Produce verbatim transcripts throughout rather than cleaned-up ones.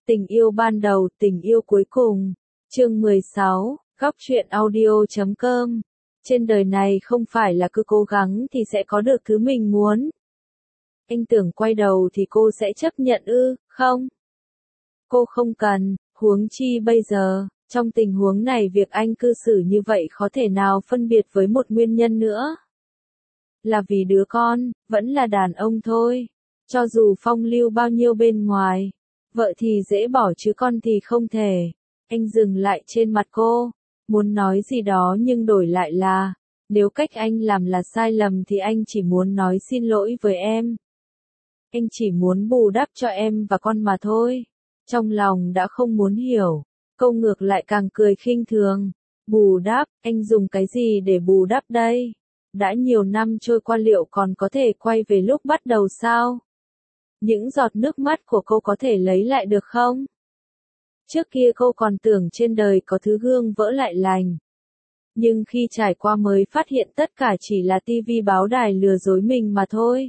Tình yêu ban đầu, tình yêu cuối cùng. Chương mười sáu, góc truyện audio chấm com. Trên đời này không phải là cứ cố gắng thì sẽ có được thứ mình muốn. Anh tưởng quay đầu thì cô sẽ chấp nhận ư, không? Cô không cần, huống chi bây giờ, trong tình huống này việc anh cư xử như vậy khó thể nào phân biệt với một nguyên nhân nữa. Là vì đứa con, vẫn là đàn ông thôi. Cho dù phong lưu bao nhiêu bên ngoài, vợ thì dễ bỏ chứ con thì không thể. Anh dừng lại trên mặt cô, muốn nói gì đó nhưng đổi lại là, nếu cách anh làm là sai lầm thì anh chỉ muốn nói xin lỗi với em. Anh chỉ muốn bù đắp cho em và con mà thôi. Trong lòng đã không muốn hiểu, câu ngược lại càng cười khinh thường. Bù đắp, anh dùng cái gì để bù đắp đây? Đã nhiều năm trôi qua liệu còn có thể quay về lúc bắt đầu sao? Những giọt nước mắt của cô có thể lấy lại được không? Trước kia cô còn tưởng trên đời có thứ gương vỡ lại lành. Nhưng khi trải qua mới phát hiện tất cả chỉ là tivi báo đài lừa dối mình mà thôi.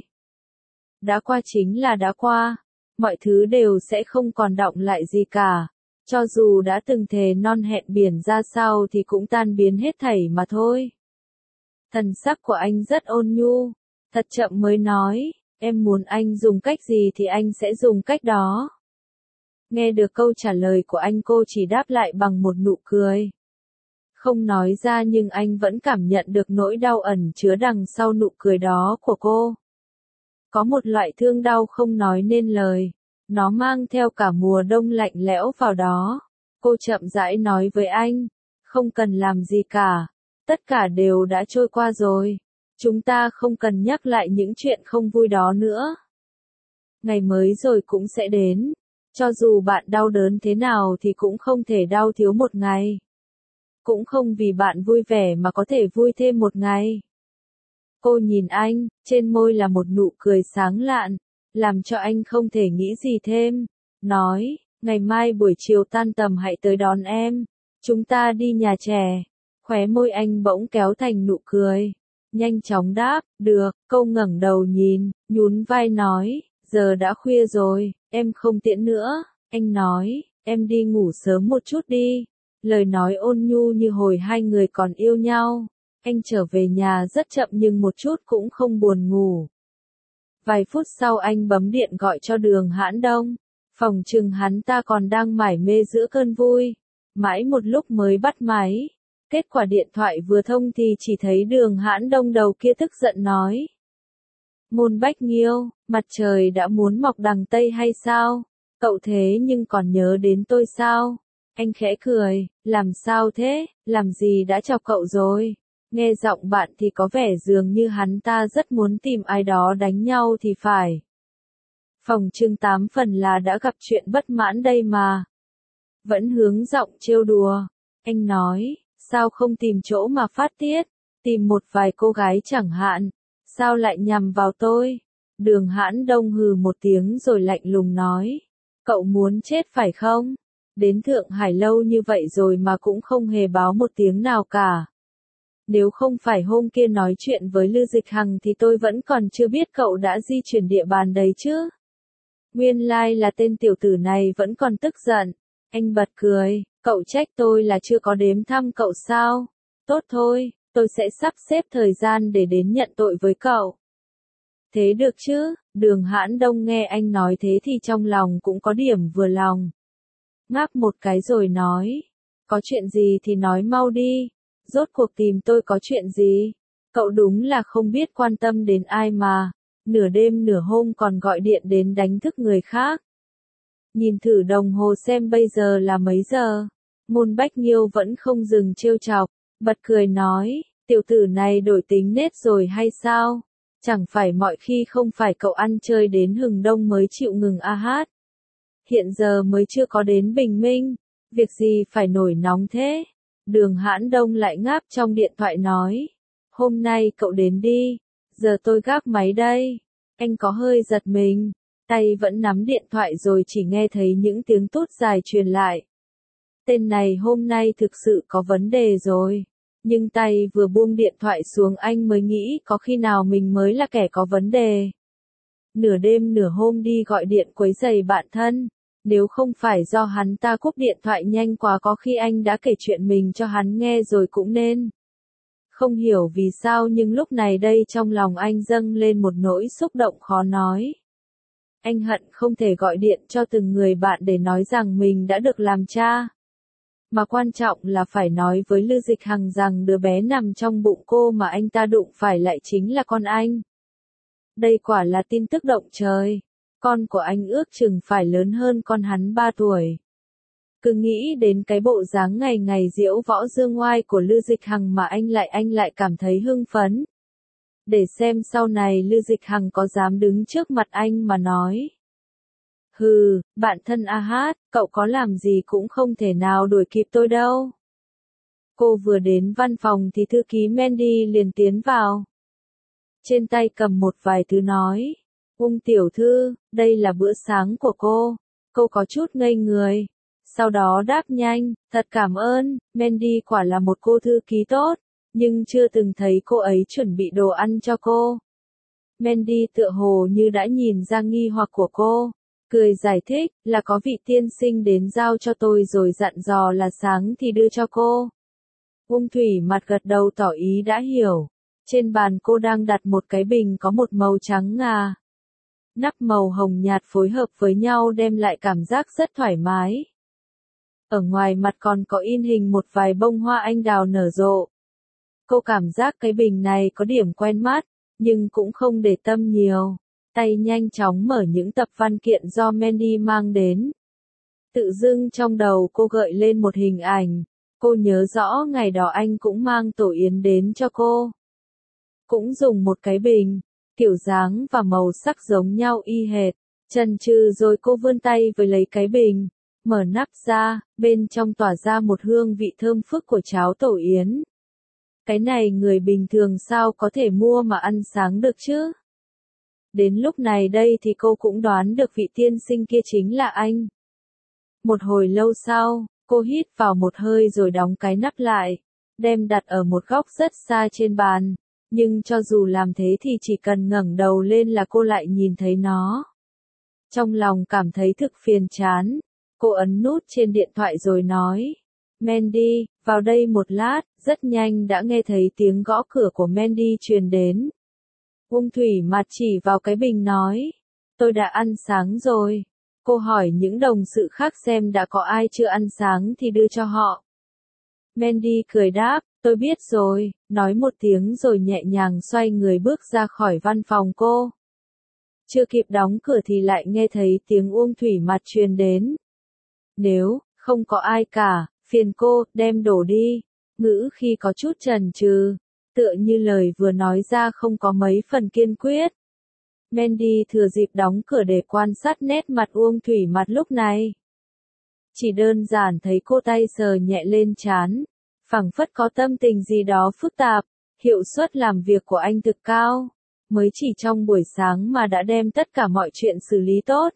Đã qua chính là đã qua, mọi thứ đều sẽ không còn đọng lại gì cả. Cho dù đã từng thề non hẹn biển ra sao thì cũng tan biến hết thảy mà thôi. Thần sắc của anh rất ôn nhu, thật chậm mới nói, em muốn anh dùng cách gì thì anh sẽ dùng cách đó. Nghe được câu trả lời của anh cô chỉ đáp lại bằng một nụ cười. Không nói ra nhưng anh vẫn cảm nhận được nỗi đau ẩn chứa đằng sau nụ cười đó của cô. Có một loại thương đau không nói nên lời, nó mang theo cả mùa đông lạnh lẽo vào đó. Cô chậm rãi nói với anh, không cần làm gì cả, tất cả đều đã trôi qua rồi. Chúng ta không cần nhắc lại những chuyện không vui đó nữa. Ngày mới rồi cũng sẽ đến. Cho dù bạn đau đớn thế nào thì cũng không thể đau thiếu một ngày. Cũng không vì bạn vui vẻ mà có thể vui thêm một ngày. Cô nhìn anh, trên môi là một nụ cười sáng lạn, làm cho anh không thể nghĩ gì thêm. Nói, ngày mai buổi chiều tan tầm hãy tới đón em. Chúng ta đi nhà trẻ. Khóe môi anh bỗng kéo thành nụ cười. Nhanh chóng đáp, được, cô ngẩng đầu nhìn, nhún vai nói, giờ đã khuya rồi, em không tiễn nữa. Anh nói, em đi ngủ sớm một chút đi. Lời nói ôn nhu như hồi hai người còn yêu nhau. Anh trở về nhà rất chậm nhưng một chút cũng không buồn ngủ. Vài phút sau anh bấm điện gọi cho Đường Hãn Đông. Phòng chừng hắn ta còn đang mải mê giữa cơn vui. Mãi một lúc mới bắt máy. Kết quả điện thoại vừa thông thì chỉ thấy Đường Hãn Đông đầu kia tức giận nói. Môn Bách Nghiêu, mặt trời đã muốn mọc đằng Tây hay sao? Cậu thế nhưng còn nhớ đến tôi sao? Anh khẽ cười, làm sao thế, làm gì đã chọc cậu rồi? Nghe giọng bạn thì có vẻ dường như hắn ta rất muốn tìm ai đó đánh nhau thì phải. Phòng chương tám phần là đã gặp chuyện bất mãn đây mà. Vẫn hướng giọng trêu đùa. Anh nói, sao không tìm chỗ mà phát tiết? Tìm một vài cô gái chẳng hạn. Sao lại nhằm vào tôi? Đường Hãn Đông hừ một tiếng rồi lạnh lùng nói. Cậu muốn chết phải không? Đến Thượng Hải lâu như vậy rồi mà cũng không hề báo một tiếng nào cả. Nếu không phải hôm kia nói chuyện với Lư Dịch Hằng thì tôi vẫn còn chưa biết cậu đã di chuyển địa bàn đấy chứ. Nguyên lai là tên tiểu tử này vẫn còn tức giận. Anh bật cười, cậu trách tôi là chưa có đếm thăm cậu sao? Tốt thôi, tôi sẽ sắp xếp thời gian để đến nhận tội với cậu. Thế được chứ? Đường Hãn Đông nghe anh nói thế thì trong lòng cũng có điểm vừa lòng. Ngáp một cái rồi nói, có chuyện gì thì nói mau đi. Rốt cuộc tìm tôi có chuyện gì? Cậu đúng là không biết quan tâm đến ai mà. Nửa đêm nửa hôm còn gọi điện đến đánh thức người khác. Nhìn thử đồng hồ xem bây giờ là mấy giờ. Môn Bách Nghiêu vẫn không dừng trêu chọc. Bật cười nói, tiểu tử này đổi tính nết rồi hay sao? Chẳng phải mọi khi không phải cậu ăn chơi đến hừng đông mới chịu ngừng a hát. Hiện giờ mới chưa có đến bình minh. Việc gì phải nổi nóng thế? Đường Hãn Đông lại ngáp trong điện thoại nói. Hôm nay cậu đến đi. Giờ tôi gác máy đây. Anh có hơi giật mình. Tay vẫn nắm điện thoại rồi chỉ nghe thấy những tiếng tút dài truyền lại. Tên này hôm nay thực sự có vấn đề rồi. Nhưng tay vừa buông điện thoại xuống anh mới nghĩ có khi nào mình mới là kẻ có vấn đề. Nửa đêm nửa hôm đi gọi điện quấy rầy bạn thân. Nếu không phải do hắn ta cúp điện thoại nhanh quá có khi anh đã kể chuyện mình cho hắn nghe rồi cũng nên. Không hiểu vì sao nhưng lúc này đây trong lòng anh dâng lên một nỗi xúc động khó nói. Anh hận không thể gọi điện cho từng người bạn để nói rằng mình đã được làm cha. Mà quan trọng là phải nói với Lư Dịch Hằng rằng đứa bé nằm trong bụng cô mà anh ta đụng phải lại chính là con anh. Đây quả là tin tức động trời. Con của anh ước chừng phải lớn hơn con hắn ba tuổi. Cứ nghĩ đến cái bộ dáng ngày ngày diễu võ dương oai của Lư Dịch Hằng mà anh lại anh lại cảm thấy hưng phấn. Để xem sau này Lư Dịch Hằng có dám đứng trước mặt anh mà nói. Hừ, bạn thân A Hát, cậu có làm gì cũng không thể nào đuổi kịp tôi đâu. Cô vừa đến văn phòng thì thư ký Mandy liền tiến vào. Trên tay cầm một vài thứ nói. Ung tiểu thư, đây là bữa sáng của cô. Cô có chút ngây người. Sau đó đáp nhanh, thật cảm ơn, Mandy quả là một cô thư ký tốt, nhưng chưa từng thấy cô ấy chuẩn bị đồ ăn cho cô. Mandy tựa hồ như đã nhìn ra nghi hoặc của cô, cười giải thích, là có vị tiên sinh đến giao cho tôi rồi dặn dò là sáng thì đưa cho cô. Ung Thủy mặt gật đầu tỏ ý đã hiểu. Trên bàn cô đang đặt một cái bình có một màu trắng ngà. Nắp màu hồng nhạt phối hợp với nhau đem lại cảm giác rất thoải mái. Ở ngoài mặt còn có in hình một vài bông hoa anh đào nở rộ. Cô cảm giác cái bình này có điểm quen mắt, nhưng cũng không để tâm nhiều. Tay nhanh chóng mở những tập văn kiện do Mandy mang đến. Tự dưng trong đầu cô gợi lên một hình ảnh. Cô nhớ rõ ngày đó anh cũng mang tổ yến đến cho cô. Cũng dùng một cái bình, kiểu dáng và màu sắc giống nhau y hệt. Chần chừ rồi cô vươn tay với lấy cái bình. Mở nắp ra, bên trong tỏa ra một hương vị thơm phức của cháo tổ yến. Cái này người bình thường sao có thể mua mà ăn sáng được chứ? Đến lúc này đây thì cô cũng đoán được vị tiên sinh kia chính là anh. Một hồi lâu sau, cô hít vào một hơi rồi đóng cái nắp lại, đem đặt ở một góc rất xa trên bàn. Nhưng cho dù làm thế thì chỉ cần ngẩng đầu lên là cô lại nhìn thấy nó. Trong lòng cảm thấy thực phiền chán. Cô ấn nút trên điện thoại rồi nói. Mandy, vào đây một lát, rất nhanh đã nghe thấy tiếng gõ cửa của Mandy truyền đến. Ung Thủy mặt chỉ vào cái bình nói. Tôi đã ăn sáng rồi. Cô hỏi những đồng sự khác xem đã có ai chưa ăn sáng thì đưa cho họ. Mandy cười đáp, tôi biết rồi, nói một tiếng rồi nhẹ nhàng xoay người bước ra khỏi văn phòng cô. Chưa kịp đóng cửa thì lại nghe thấy tiếng Uông Thủy mặt truyền đến. Nếu không có ai cả, phiền cô, đem đổ đi. Ngữ khi có chút chần chừ, tựa như lời vừa nói ra không có mấy phần kiên quyết. Mandy thừa dịp đóng cửa để quan sát nét mặt Uông Thủy mặt lúc này. Chỉ đơn giản thấy cô tay sờ nhẹ lên trán, phảng phất có tâm tình gì đó phức tạp, hiệu suất làm việc của anh thực cao, mới chỉ trong buổi sáng mà đã đem tất cả mọi chuyện xử lý tốt.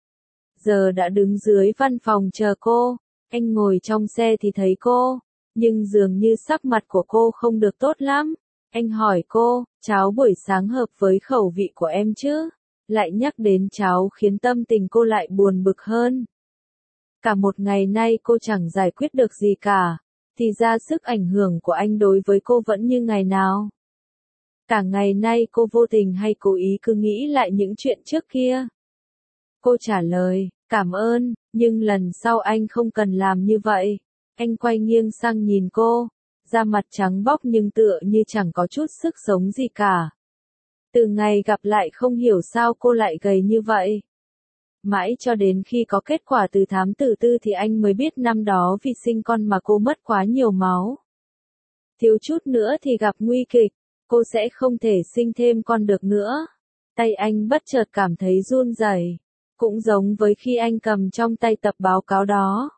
Giờ đã đứng dưới văn phòng chờ cô, anh ngồi trong xe thì thấy cô, nhưng dường như sắc mặt của cô không được tốt lắm. Anh hỏi cô, cháo buổi sáng hợp với khẩu vị của em chứ? Lại nhắc đến cháo khiến tâm tình cô lại buồn bực hơn. Cả một ngày nay cô chẳng giải quyết được gì cả, thì ra sức ảnh hưởng của anh đối với cô vẫn như ngày nào. Cả ngày nay cô vô tình hay cố ý cứ nghĩ lại những chuyện trước kia. Cô trả lời, cảm ơn, nhưng lần sau anh không cần làm như vậy. Anh quay nghiêng sang nhìn cô, da mặt trắng bóc nhưng tựa như chẳng có chút sức sống gì cả. Từ ngày gặp lại không hiểu sao cô lại gầy như vậy. Mãi cho đến khi có kết quả từ thám tử tư thì anh mới biết năm đó vì sinh con mà cô mất quá nhiều máu. Thiếu chút nữa thì gặp nguy kịch, cô sẽ không thể sinh thêm con được nữa. Tay anh bất chợt cảm thấy run rẩy, cũng giống với khi anh cầm trong tay tập báo cáo đó.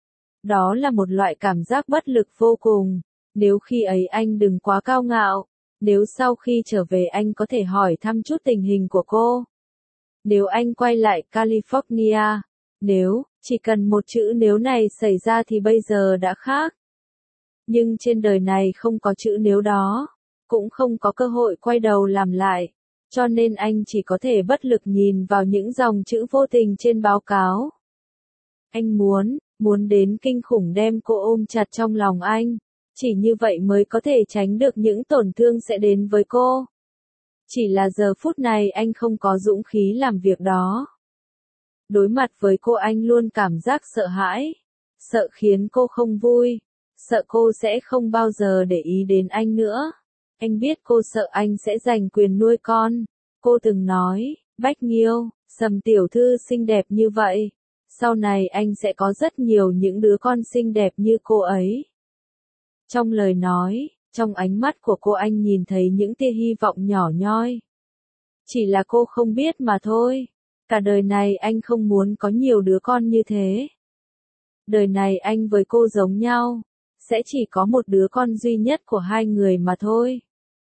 Đó là một loại cảm giác bất lực vô cùng, nếu khi ấy anh đừng quá cao ngạo, nếu sau khi trở về anh có thể hỏi thăm chút tình hình của cô. Nếu anh quay lại California, nếu, chỉ cần một chữ nếu này xảy ra thì bây giờ đã khác. Nhưng trên đời này không có chữ nếu đó, cũng không có cơ hội quay đầu làm lại, cho nên anh chỉ có thể bất lực nhìn vào những dòng chữ vô tình trên báo cáo. Anh muốn, muốn đến kinh khủng đem cô ôm chặt trong lòng anh. Chỉ như vậy mới có thể tránh được những tổn thương sẽ đến với cô. Chỉ là giờ phút này anh không có dũng khí làm việc đó. Đối mặt với cô anh luôn cảm giác sợ hãi. Sợ khiến cô không vui. Sợ cô sẽ không bao giờ để ý đến anh nữa. Anh biết cô sợ anh sẽ giành quyền nuôi con. Cô từng nói, Bách Nghiêu, Sầm tiểu thư xinh đẹp như vậy. Sau này anh sẽ có rất nhiều những đứa con xinh đẹp như cô ấy. Trong lời nói, trong ánh mắt của cô anh nhìn thấy những tia hy vọng nhỏ nhoi. Chỉ là cô không biết mà thôi. Cả đời này anh không muốn có nhiều đứa con như thế. Đời này anh với cô giống nhau. Sẽ chỉ có một đứa con duy nhất của hai người mà thôi.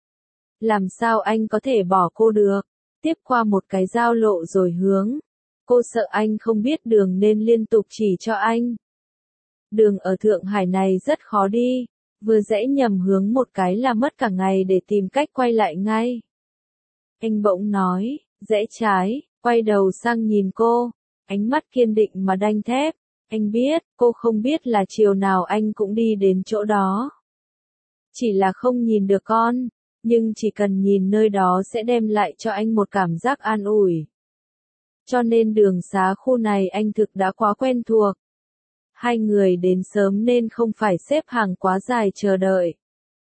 Làm sao anh có thể bỏ cô được? Tiếp qua một cái giao lộ rồi hướng. Cô sợ anh không biết đường nên liên tục chỉ cho anh. Đường ở Thượng Hải này rất khó đi. Vừa rẽ nhầm hướng một cái là mất cả ngày để tìm cách quay lại ngay. Anh bỗng nói, rẽ trái, quay đầu sang nhìn cô. Ánh mắt kiên định mà đanh thép. Anh biết, cô không biết là chiều nào anh cũng đi đến chỗ đó. Chỉ là không nhìn được con, nhưng chỉ cần nhìn nơi đó sẽ đem lại cho anh một cảm giác an ủi. Cho nên đường xá khu này anh thực đã quá quen thuộc. Hai người đến sớm nên không phải xếp hàng quá dài chờ đợi.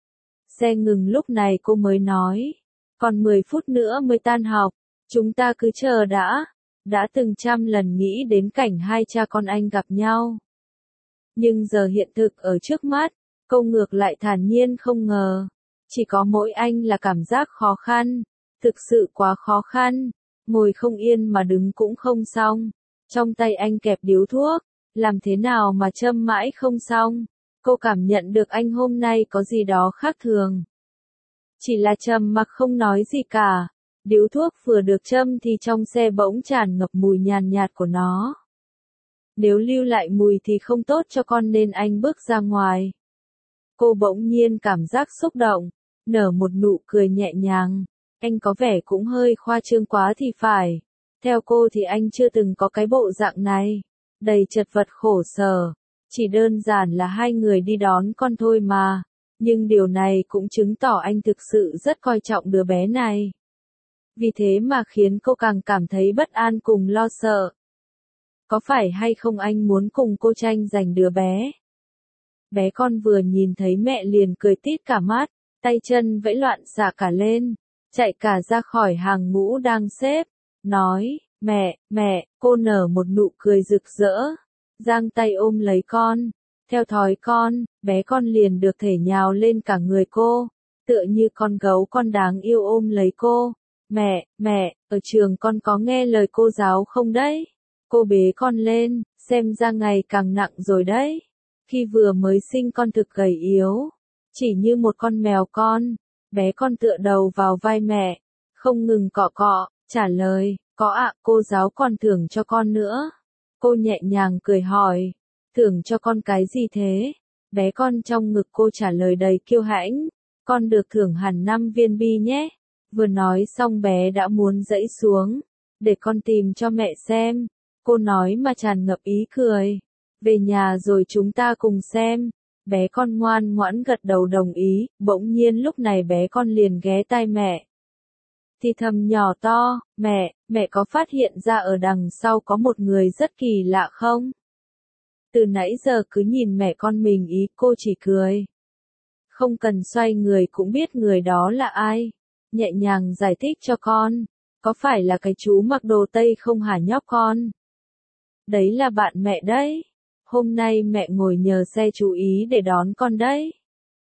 Xe ngừng lúc này cô mới nói, còn mười phút nữa mới tan học, chúng ta cứ chờ đã. Đã từng trăm lần nghĩ đến cảnh hai cha con anh gặp nhau. Nhưng giờ hiện thực ở trước mắt, cô ngược lại thản nhiên không ngờ. Chỉ có mỗi anh là cảm giác khó khăn, thực sự quá khó khăn, ngồi không yên mà đứng cũng không xong. Trong tay anh kẹp điếu thuốc, làm thế nào mà châm mãi không xong. Cô cảm nhận được anh hôm nay có gì đó khác thường. Chỉ là trầm mặc không nói gì cả. Điếu thuốc vừa được châm thì trong xe bỗng tràn ngập mùi nhàn nhạt của nó. Nếu lưu lại mùi thì không tốt cho con nên anh bước ra ngoài. Cô bỗng nhiên cảm giác xúc động, nở một nụ cười nhẹ nhàng. Anh có vẻ cũng hơi khoa trương quá thì phải. Theo cô thì anh chưa từng có cái bộ dạng này. Đầy chật vật khổ sở. Chỉ đơn giản là hai người đi đón con thôi mà. Nhưng điều này cũng chứng tỏ anh thực sự rất coi trọng đứa bé này. Vì thế mà khiến cô càng cảm thấy bất an cùng lo sợ. Có phải hay không anh muốn cùng cô tranh giành đứa bé? Bé con vừa nhìn thấy mẹ liền cười tít cả mắt, tay chân vẫy loạn xạ cả lên, chạy cả ra khỏi hàng ngũ đang xếp, nói, mẹ, mẹ, cô nở một nụ cười rực rỡ, giang tay ôm lấy con. Theo thói con, bé con liền được thể nhào lên cả người cô, tựa như con gấu con đáng yêu ôm lấy cô. Mẹ, mẹ, ở trường con có nghe lời cô giáo không đấy? Cô bế con lên, xem ra ngày càng nặng rồi đấy. Khi vừa mới sinh con thực gầy yếu, chỉ như một con mèo con. Bé con tựa đầu vào vai mẹ, không ngừng cọ cọ, trả lời, có ạ, cô giáo còn thưởng cho con nữa. Cô nhẹ nhàng cười hỏi, thưởng cho con cái gì thế? Bé con trong ngực cô trả lời đầy kiêu hãnh, con được thưởng hẳn năm viên bi nhé. Vừa nói xong bé đã muốn dẫy xuống, để con tìm cho mẹ xem. Cô nói mà tràn ngập ý cười. Về nhà rồi chúng ta cùng xem. Bé con ngoan ngoãn gật đầu đồng ý, bỗng nhiên lúc này bé con liền ghé tai mẹ. Thì thầm nhỏ to, mẹ, mẹ có phát hiện ra ở đằng sau có một người rất kỳ lạ không? Từ nãy giờ cứ nhìn mẹ con mình ý, cô chỉ cười. Không cần xoay người cũng biết người đó là ai. Nhẹ nhàng giải thích cho con, có phải là cái chú mặc đồ Tây không hả nhóc con? Đấy là bạn mẹ đấy. Hôm nay mẹ ngồi nhờ xe chú ý để đón con đấy.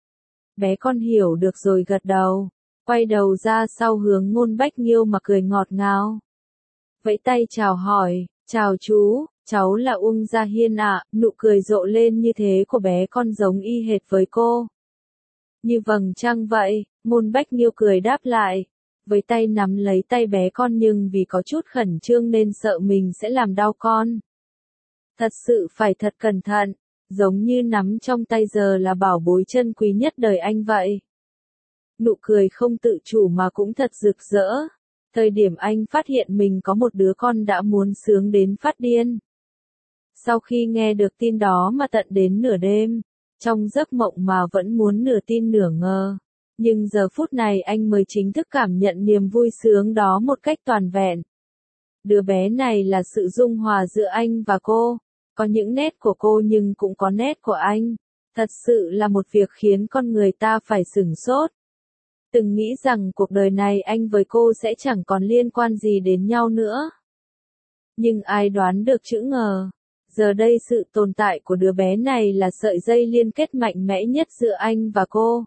Bé con hiểu được rồi gật đầu, quay đầu ra sau hướng Ngôn Bách Nghiêu mà cười ngọt ngào. Vẫy tay chào hỏi, chào chú, cháu là Uông Gia Hiên ạ. Nụ cười rộ lên như thế của bé con giống y hệt với cô. Như vầng trăng vậy, Ngôn Bách Nghiêu cười đáp lại, với tay nắm lấy tay bé con nhưng vì có chút khẩn trương nên sợ mình sẽ làm đau con. Thật sự phải thật cẩn thận, giống như nắm trong tay giờ là bảo bối chân quý nhất đời anh vậy. Nụ cười không tự chủ mà cũng thật rực rỡ. Thời điểm anh phát hiện mình có một đứa con đã muốn sướng đến phát điên. Sau khi nghe được tin đó mà tận đến nửa đêm, trong giấc mộng mà vẫn muốn nửa tin nửa ngờ. Nhưng giờ phút này anh mới chính thức cảm nhận niềm vui sướng đó một cách toàn vẹn. Đứa bé này là sự dung hòa giữa anh và cô, có những nét của cô nhưng cũng có nét của anh. Thật sự là một việc khiến con người ta phải sửng sốt. Từng nghĩ rằng cuộc đời này anh với cô sẽ chẳng còn liên quan gì đến nhau nữa. Nhưng ai đoán được chữ ngờ. Giờ đây sự tồn tại của đứa bé này là sợi dây liên kết mạnh mẽ nhất giữa anh và cô.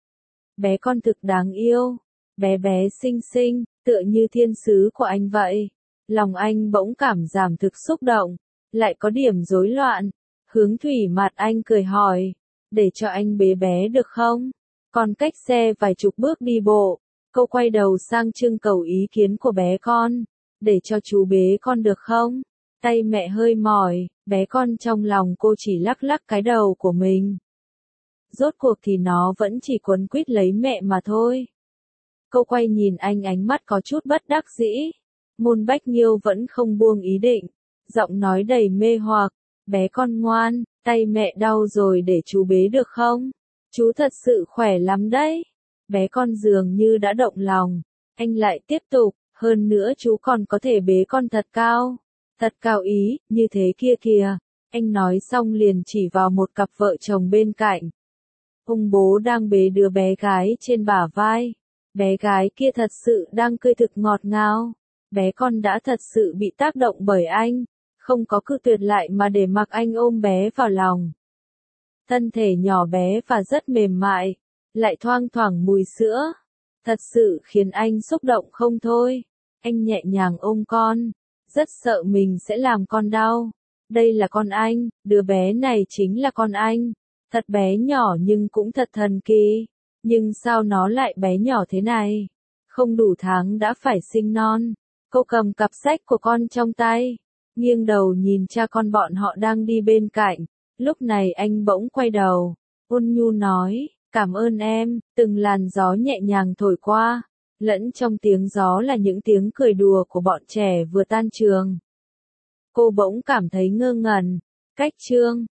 Bé con thực đáng yêu, bé bé xinh xinh, tựa như thiên sứ của anh vậy. Lòng anh bỗng cảm giảm thực xúc động, lại có điểm rối loạn. Hướng thủy mặt anh cười hỏi, để cho anh bế bé được không? Còn cách xe vài chục bước đi bộ, cô quay đầu sang trưng cầu ý kiến của bé con, để cho chú bế con được không? Tay mẹ hơi mỏi, bé con trong lòng cô chỉ lắc lắc cái đầu của mình. Rốt cuộc thì nó vẫn chỉ quấn quýt lấy mẹ mà thôi. Cô quay nhìn anh, ánh mắt có chút bất đắc dĩ. Môn Bách Nhiêu vẫn không buông ý định, giọng nói đầy mê hoặc, bé con ngoan, tay mẹ đau rồi để chú bế được không? Chú thật sự khỏe lắm đấy. Bé con dường như đã động lòng, anh lại tiếp tục, hơn nữa chú còn có thể bế con thật cao. Thật cao ý, như thế kia kìa. Anh nói xong liền chỉ vào một cặp vợ chồng bên cạnh. Ông bố đang bế đứa bé gái trên bả vai. Bé gái kia thật sự đang cười thực ngọt ngào. Bé con đã thật sự bị tác động bởi anh, không có cự tuyệt lại mà để mặc anh ôm bé vào lòng. Thân thể nhỏ bé và rất mềm mại, lại thoang thoảng mùi sữa. Thật sự khiến anh xúc động không thôi. Anh nhẹ nhàng ôm con, rất sợ mình sẽ làm con đau. Đây là con anh, đứa bé này chính là con anh. Thật bé nhỏ nhưng cũng thật thần kỳ. Nhưng sao nó lại bé nhỏ thế này? Không đủ tháng đã phải sinh non. Cô cầm cặp sách của con trong tay, nghiêng đầu nhìn cha con bọn họ đang đi bên cạnh. Lúc này anh bỗng quay đầu, ôn nhu nói, cảm ơn em. Từng làn gió nhẹ nhàng thổi qua, lẫn trong tiếng gió là những tiếng cười đùa của bọn trẻ vừa tan trường. Cô bỗng cảm thấy ngơ ngẩn. Cách chương